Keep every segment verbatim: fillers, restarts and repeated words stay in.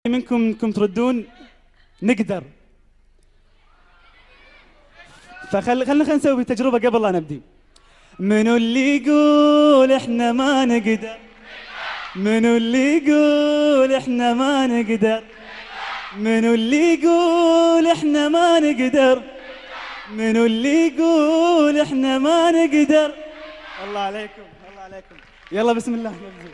منكم انكم تردون نقدر. فخل خلنا خلنا نسوي تجربة قبل لا نبدي. منو اللي يقول احنا ما نقدر؟ منو اللي يقول احنا ما نقدر؟ منو اللي يقول احنا ما نقدر؟ منو اللي يقول احنا ما نقدر؟ الله عليكم الله عليكم. يلا بسم الله نبدأ.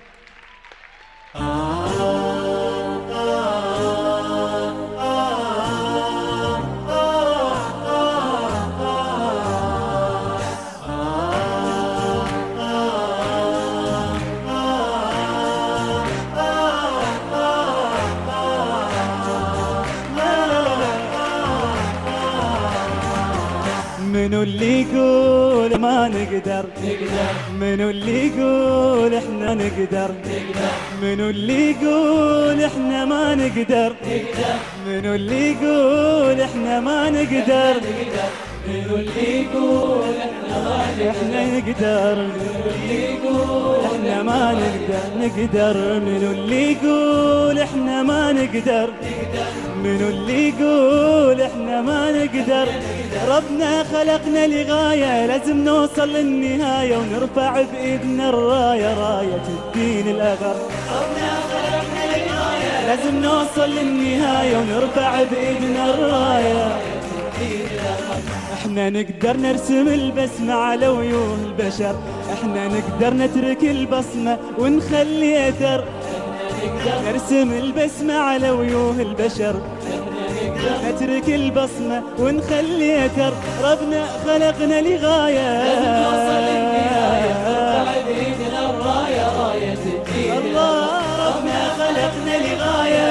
منو اللي يقول ما نقدر؟ نقدر. منو اللي يقول احنا نقدر؟ نقدر. منو اللي يقول احنا ما نقدر؟ نقدر. منو اللي يقول احنا ما نقدر؟ نقدر. منو اللي يقول احنا ما نقدر؟ احنا نقدر. منو اللي يقول احنا ما نقدر؟ نقدر. منو اللي يقول احنا ما نقدر؟ نقدر. منو اللي يقول احنا ما نقدر؟ ربنا خلقنا لغاية لازم نوصل للنهاية ونرفع بإيدنا الراية راية الدين الأغر. ربنا خلقنا لغاية لازم نوصل للنهاية ونرفع بإيدنا الراية. احنا نقدر نرسم البسمة على وجوه البشر، احنا نقدر نترك البصمة ونخلي أثر. نرسم البسمة على وجوه البشر، نترك البصمة ونخلي أثر. ربنا خلقنا لغاية لازم نوصل للنهاية نرفع بإيدنا الراية راية الدين. الله ربنا خلقنا لغاية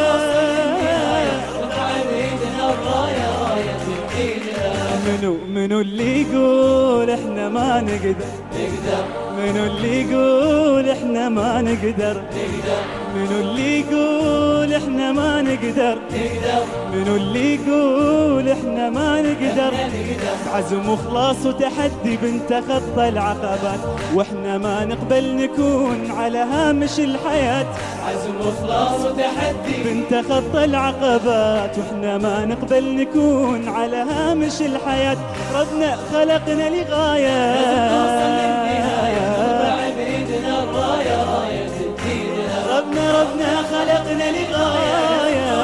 نرفع بإيدنا الراية راية الدين. منو منو اللي يقول احنا ما نقدر؟ نقدر. منو اللي يقول احنا ما نقدر؟ نقدر. منو اللي يقول احنا ما نقدر؟ نقدر. منو اللي يقول احنا ما نقدر؟ بعزم وخلاص وتحدي بنتخطى العقبات، واحنا ما نقبل نكون على هامش الحياة. عزم وخلاص وتحدي بنتخطى العقبات، واحنا ما نقبل نكون على هامش الحياة. ربنا خلقنا لغاية لازم نوصل للنهاية نرفع بإيدنا الراية راية الدين. ربنا ربنا خلقنا لغاية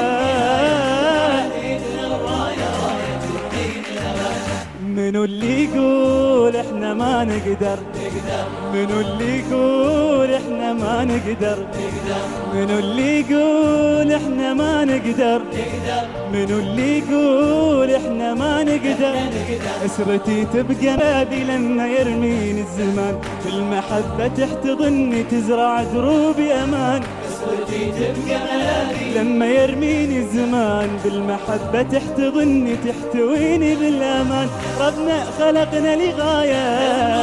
منو اللي يقول احنا ما نقدر؟ نقدر. منو اللي يقول احنا ما نقدر؟ نقدر. منو اللي يقول احنا ما نقدر؟ نقدر. منو اللي يقول احنا ما نقدر؟ اسرتي تبقى بابي لما يرميني الزمان، في المحبة تحتضني تزرع دروبي امان. اسرتي تبقى بابي لما يرميني الزمان، بالمحبة تحتضني تحتويني بالامان. ربنا خلقنا لغاية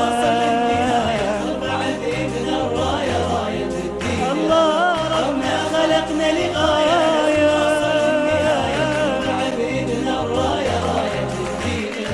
نرفع بإيدنا الراية راية الدين. الله ربنا خلقنا لغاية نرفع بإيدنا الراية راية الدين.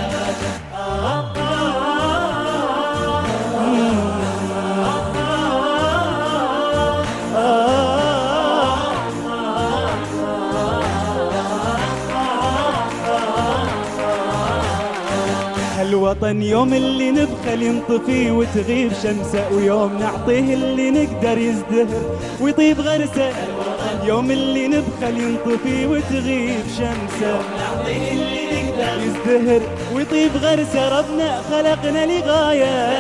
الوطن يوم اللي نبخل ينطفي وتغيب شمسه، ويوم نعطيه اللي نقدر يزدهر ويطيب غرسه. يوم اللي نبخل ينطفي وتغيب شمسه، نعطيه اللي نقدر يزدهر ويطيب غرسه. ربنا خلقنا لغاية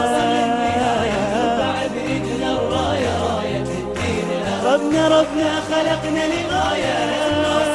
ربنا ربنا خلقنا لغاية.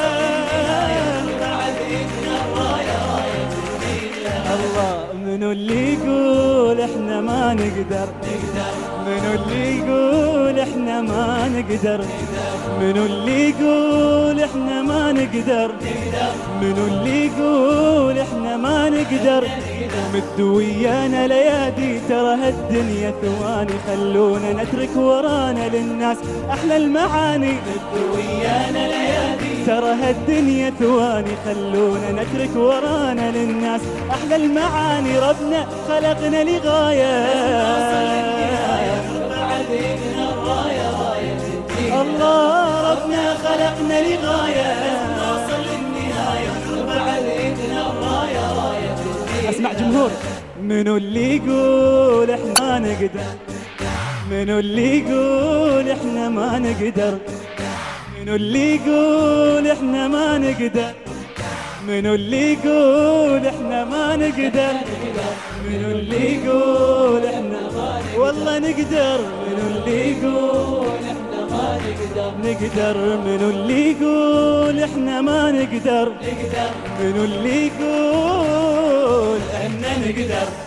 الله منو اللي يقول احنا ما نقدر؟ نقدر. منو اللي يقول احنا ما نقدر؟ نقدر. منو اللي يقول احنا ما نقدر؟ نقدر. منو اللي يقول احنا ما نقدر؟ مدوا ويانا ليادي ترى هالدنيا ثواني، خلونا نترك ورانا للناس احلى المعاني. مدوا ويانا ليادي ترى هالدنيا ثواني، خلونا نترك ورانا للناس احلى المعاني. ربنا خلقنا لغاية نرفع بإيدنا الراية راية الدين. الله ربنا خلقنا لغاية نوصل للنهاية نرفع ايدنا الراية راية الدين. اسمع جمهور. منو اللي يقول احنا ما نقدر؟ منو اللي يقول احنا ما نقدر؟ منو اللي يقول احنا ما نقدر؟ منو اللي يقول احنا ما نقدر؟ منو اللي يقول احنا ما نقدر؟ والله نقدر. منو اللي يقول احنا ما نقدر؟ نقدر. منو اللي يقول احنا ما نقدر؟ نقدر. منو اللي يقول احنا نقدر؟